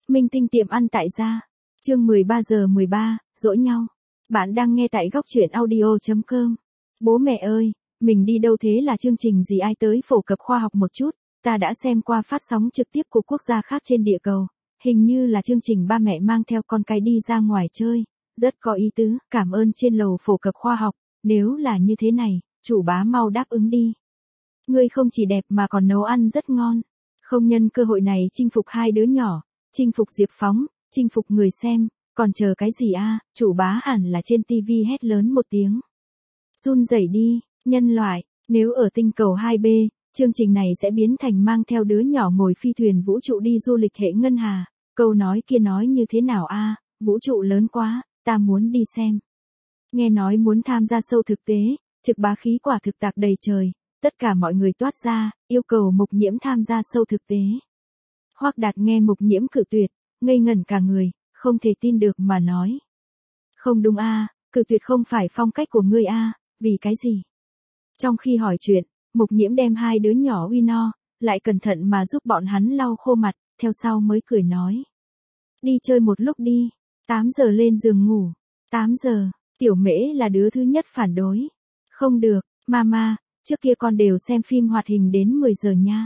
Minh tinh tiệm ăn tại gia. Chương 13:13, dỗ nhau. Bạn đang nghe tại góc truyện audio.com. Bố mẹ ơi, mình đi đâu thế là chương trình gì ai tới phổ cập khoa học một chút, ta đã xem qua phát sóng trực tiếp của quốc gia khác trên địa cầu. Hình như là chương trình ba mẹ mang theo con cái đi ra ngoài chơi, rất có ý tứ, cảm ơn trên lầu phổ cập khoa học, nếu là như thế này, chủ bá mau đáp ứng đi. Ngươi không chỉ đẹp mà còn nấu ăn rất ngon. Không nhân cơ hội này chinh phục hai đứa nhỏ, chinh phục Diệp Phóng, chinh phục người xem, còn chờ cái gì a? Chủ bá hẳn là trên tivi hét lớn một tiếng. Run rẩy đi, nhân loại, nếu ở tinh cầu 2B, chương trình này sẽ biến thành mang theo đứa nhỏ ngồi phi thuyền vũ trụ đi du lịch hệ ngân hà. Câu nói kia nói như thế nào a? Vũ trụ lớn quá, ta muốn đi xem. Nghe nói muốn tham gia show thực tế, trực bá khí quả thực tạc đầy trời, tất cả mọi người toát ra, yêu cầu Mục Nhiễm tham gia show thực tế. Hoắc Đạt nghe Mục Nhiễm cự tuyệt, ngây ngẩn cả người, không thể tin được mà nói. Không đúng a, cự tuyệt không phải phong cách của ngươi a, vì cái gì? Trong khi hỏi chuyện, Mục Nhiễm đem hai đứa nhỏ uy no, lại cẩn thận mà giúp bọn hắn lau khô mặt, theo sau mới cười nói. Đi chơi một lúc đi, 8 giờ lên giường ngủ. 8 giờ, Tiểu Mễ là đứa thứ nhất phản đối. Không được, mama, trước kia con đều xem phim hoạt hình đến 10 giờ nha.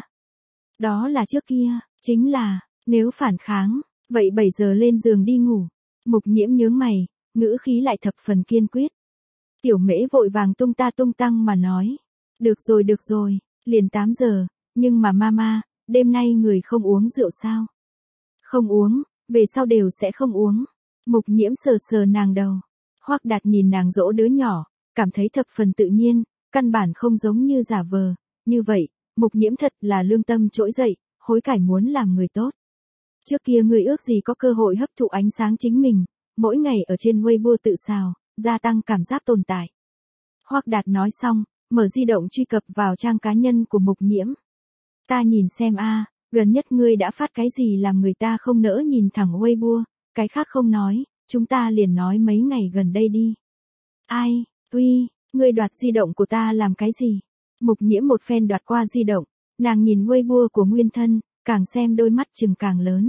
Đó là trước kia, chính là, nếu phản kháng, vậy 7 giờ lên giường đi ngủ. Mục Nhiễm nhướng mày, ngữ khí lại thập phần kiên quyết. Tiểu Mễ vội vàng tung ta tung tăng mà nói. Được rồi, liền 8 giờ, nhưng mà mama, đêm nay người không uống rượu sao? Không uống, về sau đều sẽ không uống. Mục Nhiễm sờ sờ nàng đầu. Hoắc Đạt nhìn nàng dỗ đứa nhỏ, cảm thấy thập phần tự nhiên, căn bản không giống như giả vờ. Như vậy, Mục Nhiễm thật là lương tâm trỗi dậy, hối cải muốn làm người tốt. Trước kia người ước gì có cơ hội hấp thụ ánh sáng chính mình, mỗi ngày ở trên Weibo tự xào, gia tăng cảm giác tồn tại. Hoắc Đạt nói xong, mở di động truy cập vào trang cá nhân của Mục Nhiễm. Ta nhìn xem a, gần nhất ngươi đã phát cái gì làm người ta không nỡ nhìn thẳng Weibo, cái khác không nói, chúng ta liền nói mấy ngày gần đây đi. Ai, uy, ngươi đoạt di động của ta làm cái gì? Mục Nhiễm một phen đoạt qua di động, nàng nhìn Weibo của nguyên thân, càng xem đôi mắt chừng càng lớn.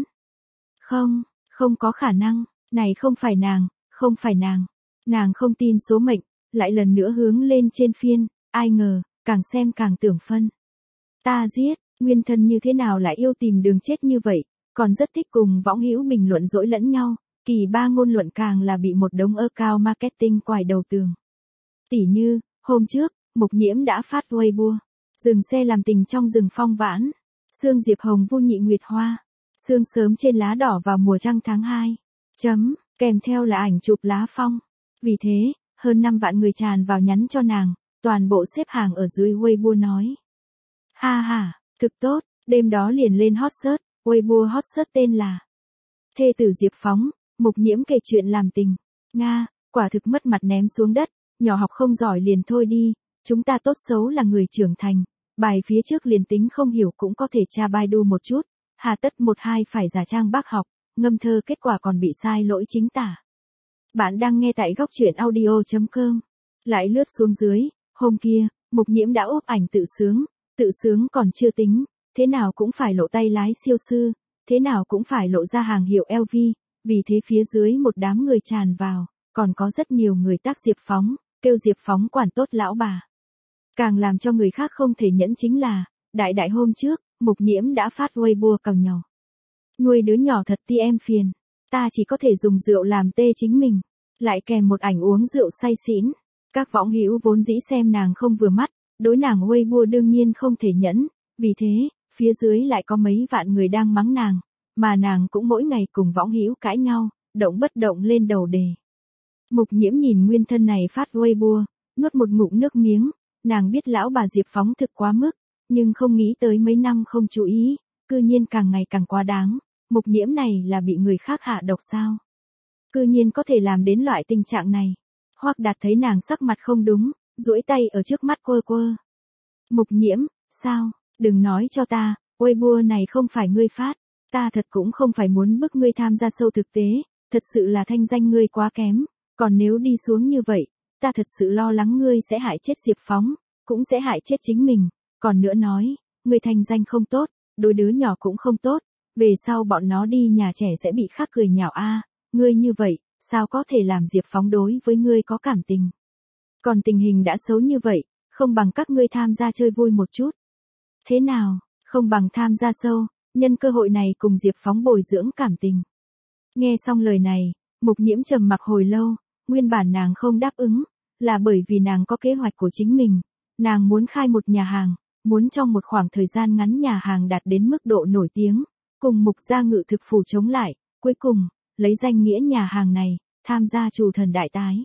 Không có khả năng, này không phải nàng. Nàng không tin số mệnh, lại lần nữa hướng lên trên phiên, ai ngờ, càng xem càng tưởng phân. Ta giết, nguyên thân như thế nào lại yêu tìm đường chết như vậy, còn rất thích cùng võng hữu bình luận dỗi lẫn nhau, kỳ ba ngôn luận càng là bị một đống account marketing quải đầu tường. Tỉ như, hôm trước, Mục Nhiễm đã phát Weibo, dừng xe làm tình trong rừng phong vãn, sương diệp hồng vu nhị nguyệt hoa, sương sớm trên lá đỏ vào mùa trăng tháng 2, kèm theo là ảnh chụp lá phong. Vì thế, hơn 5 vạn người tràn vào nhắn cho nàng, toàn bộ xếp hàng ở dưới Weibo nói. Ha, thực tốt, đêm đó liền lên hot search, Weibo hot search tên là Thê tử Diệp Phóng, Mục Nhiễm kể chuyện làm tình. Nga, quả thực mất mặt ném xuống đất, nhỏ học không giỏi liền thôi đi, chúng ta tốt xấu là người trưởng thành, bài phía trước liền tính không hiểu cũng có thể tra Baidu một chút, hà tất một hai phải giả trang bác học, ngâm thơ kết quả còn bị sai lỗi chính tả. Bạn đang nghe tại góc truyện audio.com. Lại lướt xuống dưới, hôm kia, Mục Nhiễm đã úp ảnh tự sướng còn chưa tính, thế nào cũng phải lộ tay lái siêu sư, thế nào cũng phải lộ ra hàng hiệu LV, vì thế phía dưới một đám người tràn vào, còn có rất nhiều người tác Diệp Phóng, kêu Diệp Phóng quản tốt lão bà. Càng làm cho người khác không thể nhẫn chính là, đại hôm trước, Mục Nhiễm đã phát Weibo cào nhau. Nuôi đứa nhỏ thật ti em phiền, ta chỉ có thể dùng rượu làm tê chính mình, lại kèm một ảnh uống rượu say xỉn. Các võng hữu vốn dĩ xem nàng không vừa mắt, đối nàng Weibo đương nhiên không thể nhẫn, vì thế, phía dưới lại có mấy vạn người đang mắng nàng, mà nàng cũng mỗi ngày cùng võng hữu cãi nhau, động bất động lên đầu đề. Mục Nhiễm nhìn nguyên thân này phát Weibo, nuốt một ngụm nước miếng, nàng biết lão bà Diệp Phóng thực quá mức, nhưng không nghĩ tới mấy năm không chú ý, cư nhiên càng ngày càng quá đáng. Mục Nhiễm này là bị người khác hạ độc sao? Cư nhiên có thể làm đến loại tình trạng này. Hoắc Đạt thấy nàng sắc mặt không đúng, duỗi tay ở trước mắt quơ. Mục Nhiễm, sao? Đừng nói cho ta, Weibo này không phải ngươi phát, ta thật cũng không phải muốn bức ngươi tham gia show thực tế, thật sự là thanh danh ngươi quá kém, còn nếu đi xuống như vậy, ta thật sự lo lắng ngươi sẽ hại chết Diệp Phóng, cũng sẽ hại chết chính mình, còn nữa nói, ngươi thanh danh không tốt, đối đứa nhỏ cũng không tốt, về sau bọn nó đi nhà trẻ sẽ bị khác cười nhạo a, ngươi như vậy, sao có thể làm Diệp Phóng đối với ngươi có cảm tình. Còn tình hình đã xấu như vậy, không bằng các ngươi tham gia chơi vui một chút. Thế nào, không bằng tham gia sâu, nhân cơ hội này cùng Diệp Phóng bồi dưỡng cảm tình. Nghe xong lời này, Mục Nhiễm trầm mặc hồi lâu, nguyên bản nàng không đáp ứng, là bởi vì nàng có kế hoạch của chính mình, nàng muốn khai một nhà hàng, muốn trong một khoảng thời gian ngắn nhà hàng đạt đến mức độ nổi tiếng, cùng Mục gia Ngự thực phủ chống lại, cuối cùng, lấy danh nghĩa nhà hàng này, tham gia Trù Thần đại tái.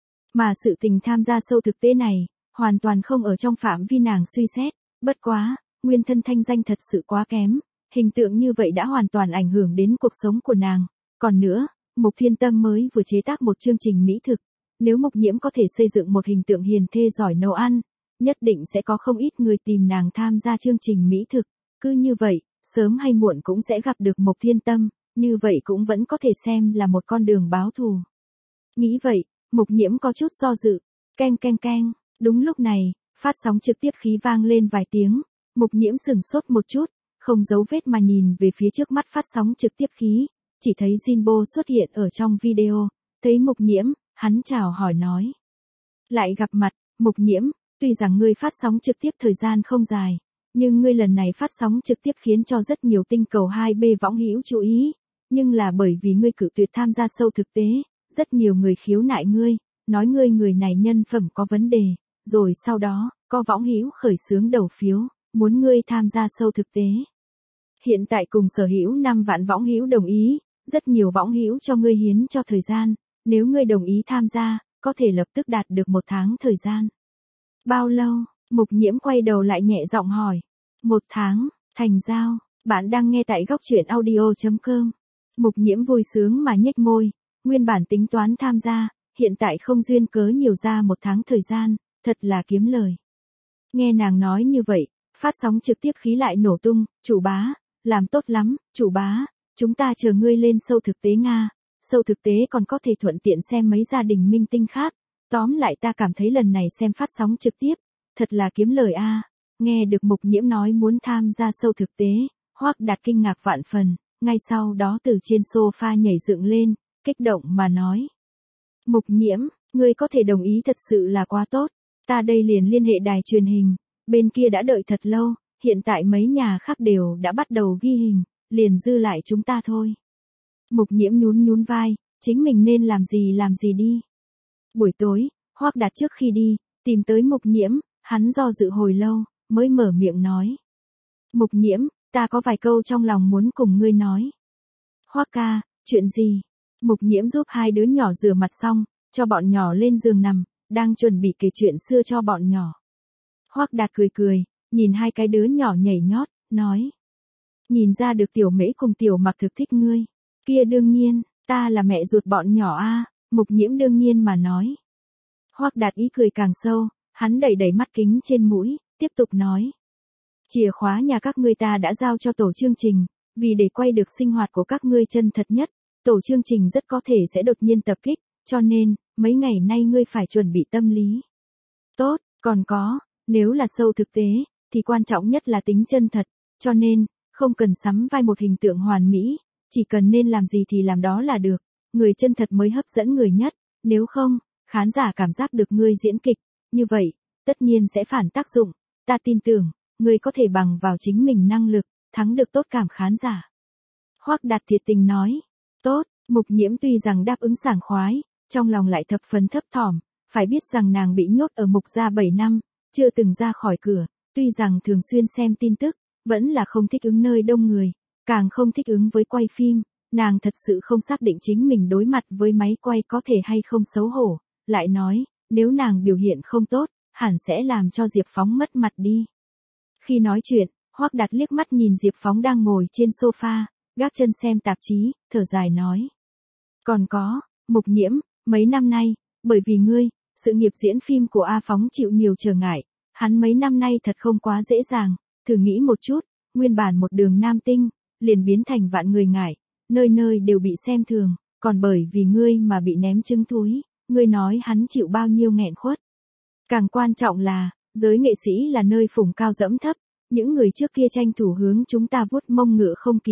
Mà sự tình tham gia sâu thực tế này, hoàn toàn không ở trong phạm vi nàng suy xét, bất quá, nguyên thân thanh danh thật sự quá kém, hình tượng như vậy đã hoàn toàn ảnh hưởng đến cuộc sống của nàng. Còn nữa, Mục Thiên Tâm mới vừa chế tác một chương trình mỹ thực, nếu Mục Nhiễm có thể xây dựng một hình tượng hiền thê giỏi nấu ăn, nhất định sẽ có không ít người tìm nàng tham gia chương trình mỹ thực, cứ như vậy, sớm hay muộn cũng sẽ gặp được Mục Thiên Tâm, như vậy cũng vẫn có thể xem là một con đường báo thù. Nghĩ vậy, Mục Nhiễm có chút do dự, keng keng keng, đúng lúc này, phát sóng trực tiếp khí vang lên vài tiếng, Mục Nhiễm sửng sốt một chút, không giấu vết mà nhìn về phía trước mắt phát sóng trực tiếp khí, chỉ thấy Jinbo xuất hiện ở trong video, thấy Mục Nhiễm, hắn chào hỏi nói. Lại gặp mặt, Mục Nhiễm, tuy rằng ngươi phát sóng trực tiếp thời gian không dài, nhưng ngươi lần này phát sóng trực tiếp khiến cho rất nhiều tinh cầu 2B võng hữu chú ý, nhưng là bởi vì ngươi cự tuyệt tham gia sâu thực tế, rất nhiều người khiếu nại ngươi, nói ngươi người này nhân phẩm có vấn đề, rồi sau đó, có võng hữu khởi xướng đầu phiếu, muốn ngươi tham gia sâu thực tế. Hiện tại cùng sở hữu 5 vạn võng hữu đồng ý, rất nhiều võng hữu cho ngươi hiến cho thời gian, nếu ngươi đồng ý tham gia, có thể lập tức đạt được 1 tháng thời gian. Bao lâu? Mục Nhiễm quay đầu lại nhẹ giọng hỏi. 1 tháng, thành giao, bạn đang nghe tại góc truyện audio.com. Mục Nhiễm vui sướng mà nhếch môi, nguyên bản tính toán tham gia, hiện tại không duyên cớ nhiều ra 1 tháng thời gian, thật là kiếm lời. Nghe nàng nói như vậy, phát sóng trực tiếp khí lại nổ tung, chủ bá, làm tốt lắm, chủ bá, chúng ta chờ ngươi lên sâu thực tế Nga, sâu thực tế còn có thể thuận tiện xem mấy gia đình minh tinh khác, tóm lại ta cảm thấy lần này xem phát sóng trực tiếp, thật là kiếm lời a. Nghe được Mục Nhiễm nói muốn tham gia sâu thực tế, Hoắc Đạt kinh ngạc vạn phần, ngay sau đó từ trên sofa nhảy dựng lên, kích động mà nói. Mục Nhiễm, ngươi có thể đồng ý thật sự là quá tốt, ta đây liền liên hệ đài truyền hình, bên kia đã đợi thật lâu, hiện tại mấy nhà khác đều đã bắt đầu ghi hình, liền dư lại chúng ta thôi. Mục Nhiễm nhún nhún vai, chính mình nên làm gì đi. Buổi tối, Hoắc Đạt trước khi đi, tìm tới Mục Nhiễm, hắn do dự hồi lâu, mới mở miệng nói. Mục Nhiễm, ta có vài câu trong lòng muốn cùng ngươi nói. Hoắc ca, chuyện gì? Mục Nhiễm giúp 2 đứa nhỏ rửa mặt xong, cho bọn nhỏ lên giường nằm, đang chuẩn bị kể chuyện xưa cho bọn nhỏ. Hoắc Đạt cười cười, nhìn 2 cái đứa nhỏ nhảy nhót, nói. Nhìn ra được Tiểu Mễ cùng Tiểu Mặc thực thích ngươi. Kia đương nhiên, ta là mẹ ruột bọn nhỏ a. Mục Nhiễm đương nhiên mà nói. Hoắc Đạt ý cười càng sâu, hắn đẩy đẩy mắt kính trên mũi, tiếp tục nói. Chìa khóa nhà các ngươi ta đã giao cho tổ chương trình, vì để quay được sinh hoạt của các ngươi chân thật nhất, tổ chương trình rất có thể sẽ đột nhiên tập kích, cho nên, mấy ngày nay ngươi phải chuẩn bị tâm lý. Tốt, còn có, nếu là sâu thực tế, thì quan trọng nhất là tính chân thật, cho nên, không cần sắm vai một hình tượng hoàn mỹ, chỉ cần nên làm gì thì làm đó là được, người chân thật mới hấp dẫn người nhất, nếu không, khán giả cảm giác được ngươi diễn kịch, như vậy, tất nhiên sẽ phản tác dụng, ta tin tưởng, ngươi có thể bằng vào chính mình năng lực, thắng được tốt cảm khán giả. Hoắc Đạt thiệt tình nói, tốt, Mục Nhiễm tuy rằng đáp ứng sảng khoái, trong lòng lại thập phần thấp thỏm, phải biết rằng nàng bị nhốt ở Mục gia 7 năm, chưa từng ra khỏi cửa, tuy rằng thường xuyên xem tin tức, vẫn là không thích ứng nơi đông người, càng không thích ứng với quay phim, nàng thật sự không xác định chính mình đối mặt với máy quay có thể hay không xấu hổ, lại nói, nếu nàng biểu hiện không tốt, hẳn sẽ làm cho Diệp Phóng mất mặt đi. Khi nói chuyện, Hoắc Đạt liếc mắt nhìn Diệp Phóng đang ngồi trên sofa, gác chân xem tạp chí, thở dài nói. Còn có, Mục Nhiễm, mấy năm nay, bởi vì ngươi, sự nghiệp diễn phim của A Phóng chịu nhiều trở ngại, hắn mấy năm nay thật không quá dễ dàng, thử nghĩ một chút, nguyên bản một đường nam tinh, liền biến thành vạn người ngại, nơi nơi đều bị xem thường, còn bởi vì ngươi mà bị ném trứng thúi, ngươi nói hắn chịu bao nhiêu nghẹn khuất. Càng quan trọng là, giới nghệ sĩ là nơi phủng cao dẫm thấp, những người trước kia tranh thủ hướng chúng ta vuốt mông ngựa không kịp,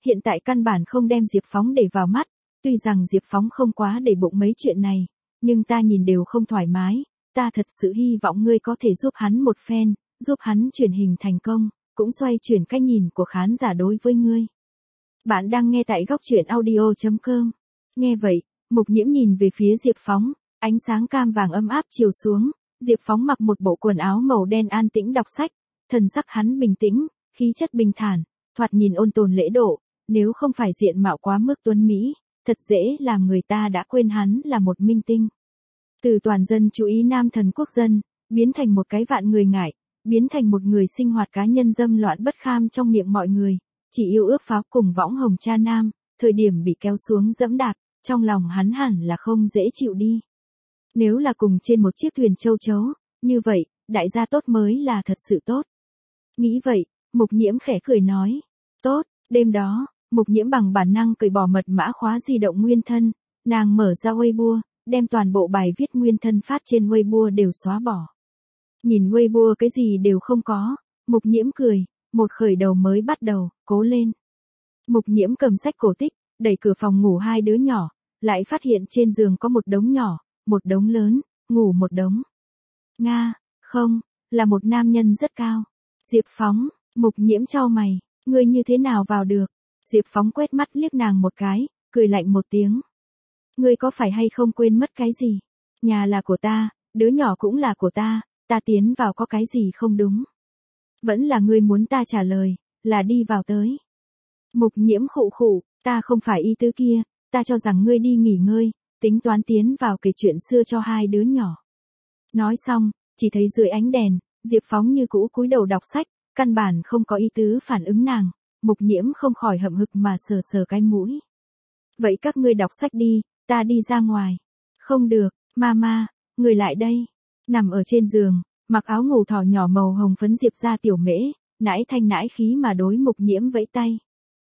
hiện tại căn bản không đem Diệp Phóng để vào mắt, tuy rằng Diệp Phóng không quá để bụng mấy chuyện này, nhưng ta nhìn đều không thoải mái, ta thật sự hy vọng ngươi có thể giúp hắn một phen, giúp hắn chuyển hình thành công, cũng xoay chuyển cách nhìn của khán giả đối với ngươi. Bạn đang nghe tại góc truyện audio.com. Nghe vậy, Mục Nhiễm nhìn về phía Diệp Phóng, ánh sáng cam vàng ấm áp chiếu xuống, Diệp Phóng mặc một bộ quần áo màu đen an tĩnh đọc sách, thần sắc hắn bình tĩnh, khí chất bình thản, thoạt nhìn ôn tồn lễ độ, nếu không phải diện mạo quá mức tuấn mỹ, thật dễ làm người ta đã quên hắn là một minh tinh. Từ toàn dân chú ý nam thần quốc dân, biến thành một cái vạn người ngại, biến thành một người sinh hoạt cá nhân dâm loạn bất kham trong miệng mọi người, chỉ yêu ước pháo cùng võng hồng cha nam, thời điểm bị kéo xuống dẫm đạp, trong lòng hắn hẳn là không dễ chịu đi. Nếu là cùng trên một chiếc thuyền châu chấu, như vậy, đại gia tốt mới là thật sự tốt. Nghĩ vậy, Mục Nhiễm khẽ cười nói, tốt, đêm đó, Mục Nhiễm bằng bản năng cởi bỏ mật mã khóa di động nguyên thân, nàng mở ra Weibo, đem toàn bộ bài viết nguyên thân phát trên Weibo đều xóa bỏ. Nhìn Weibo cái gì đều không có, Mục Nhiễm cười, một khởi đầu mới bắt đầu, cố lên. Mục Nhiễm cầm sách cổ tích, đẩy cửa phòng ngủ hai đứa nhỏ, lại phát hiện trên giường có một đống nhỏ, một đống lớn, ngủ một đống. Nga, không, là một nam nhân rất cao. Diệp Phóng, Mục Nhiễm chau mày, ngươi như thế nào vào được? Diệp Phóng quét mắt liếc nàng một cái, cười lạnh một tiếng. Ngươi có phải hay không quên mất cái gì? Nhà là của ta, đứa nhỏ cũng là của ta tiến vào có cái gì không đúng? Vẫn là ngươi muốn ta trả lời, là đi vào tới. Mục Nhiễm khụ khụ, ta không phải ý tứ kia, ta cho rằng ngươi đi nghỉ ngơi, tính toán tiến vào kể chuyện xưa cho hai đứa nhỏ. Nói xong, chỉ thấy dưới ánh đèn, Diệp Phóng như cũ cúi đầu đọc sách, căn bản không có ý tứ phản ứng nàng, Mục Nhiễm không khỏi hậm hực mà sờ sờ cái mũi. Vậy các ngươi đọc sách đi, ta đi ra ngoài. Không được, mama, người lại đây. Nằm ở trên giường, mặc áo ngủ thỏ nhỏ màu hồng phấn Diệp ra tiểu mễ, nãi thanh nãi khí mà đối Mục Nhiễm vẫy tay.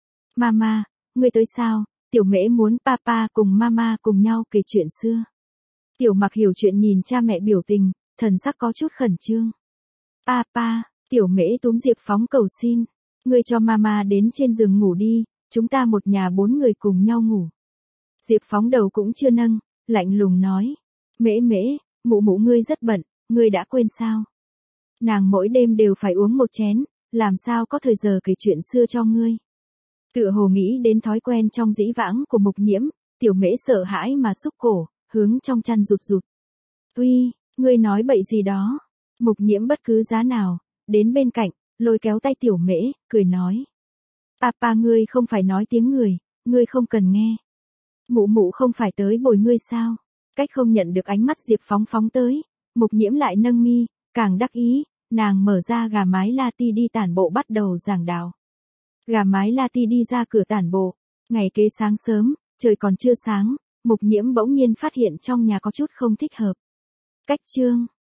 Mama, ngươi tới sao? Tiểu mễ muốn papa cùng mama cùng nhau kể chuyện xưa. Tiểu Mặc hiểu chuyện nhìn cha mẹ biểu tình, thần sắc có chút khẩn trương. Papa, tiểu mễ túm Diệp Phóng cầu xin. Ngươi cho mama đến trên giường ngủ đi, chúng ta một nhà 4 người cùng nhau ngủ. Diệp Phóng đầu cũng chưa nâng, lạnh lùng nói. Mễ mễ, mụ mụ ngươi rất bận, ngươi đã quên sao? Nàng mỗi đêm đều phải uống một chén, làm sao có thời giờ kể chuyện xưa cho ngươi? Tựa hồ nghĩ đến thói quen trong dĩ vãng của Mục Nhiễm, tiểu mễ sợ hãi mà xúc cổ, hướng trong chăn rụt rụt. Uy, ngươi nói bậy gì đó? Mục Nhiễm bất cứ giá nào, đến bên cạnh, lôi kéo tay tiểu mễ, cười nói. Papa ngươi không phải nói tiếng người, ngươi không cần nghe. Mụ mụ không phải tới bồi ngươi sao? Cách không nhận được ánh mắt Diệp Phóng phóng tới, Mục Nhiễm lại nâng mi, càng đắc ý, nàng mở ra gà mái Lati đi tản bộ bắt đầu giảng đạo. Gà mái Lati đi ra cửa tản bộ, ngày kế sáng sớm, trời còn chưa sáng, Mục Nhiễm bỗng nhiên phát hiện trong nhà có chút không thích hợp. Cách chương